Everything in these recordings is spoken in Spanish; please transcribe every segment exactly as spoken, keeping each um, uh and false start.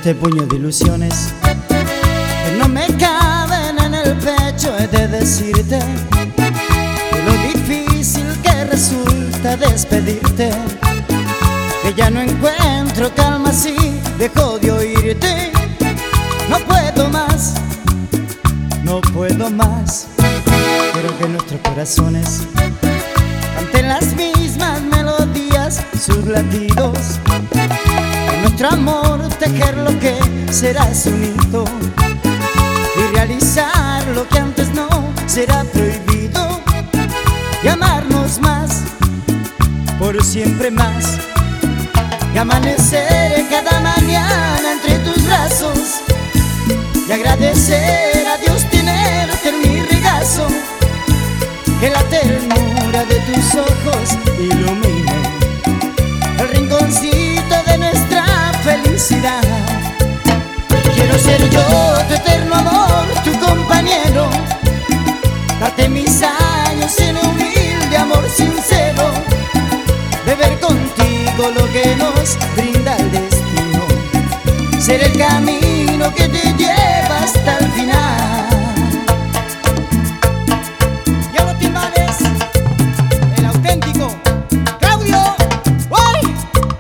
este puño de ilusiones que no me caben en el pecho, he de decirte de lo difícil que resulta despedirte, que ya no encuentro calma si dejo de oírte. No puedo más, no puedo más. Quiero que nuestros corazones canten las mismas melodías, sus latidos, en nuestro amor tejer lo que será su nido y realizar lo que antes no será prohibido, y amarnos más, por siempre más, y amanecer cada mañana entre tus brazos y agradecer a Dios tenerte en mi regazo, que la ternura de tus ojos ilumine el rinconcito de nuestra felicidad. Quiero ser yo tu eterno amor, tu compañero, darte mis años en humilde amor sincero, beber contigo lo que nos brinda el destino, ser el camino que te lleva hasta el final. Y a los timbales, el auténtico Claudio. ¡Uy!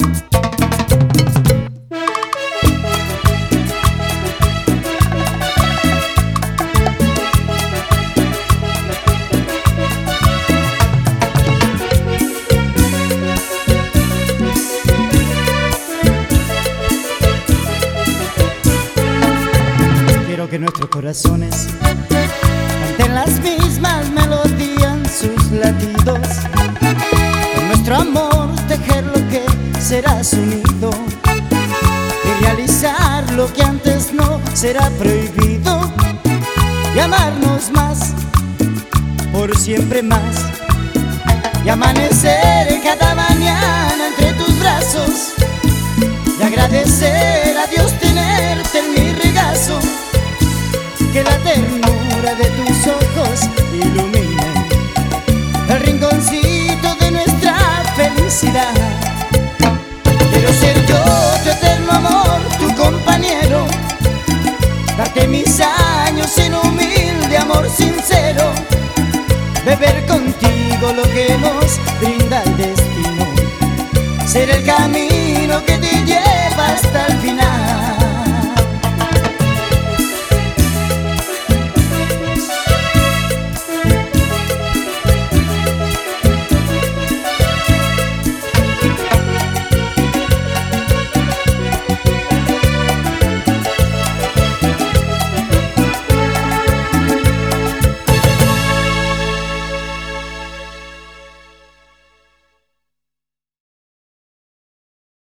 Quiero que nuestros corazones canten las mismas melodías, sus latidos, con nuestro amor tejer lo que será su nido y realizar lo que antes no será prohibido, y amarnos más, por siempre más, y amanecer cada mañana entre tus brazos y agradecer a Dios tenerte en mi regazo, que la ternura de tus ojos ilumine el rinconcito de nuestra felicidad. Quiero ser yo tu eterno amor, tu compañero, darte mis años en humilde amor sincero, beber contigo lo que nos brinda el destino, ser el camino que te lleva hasta el final.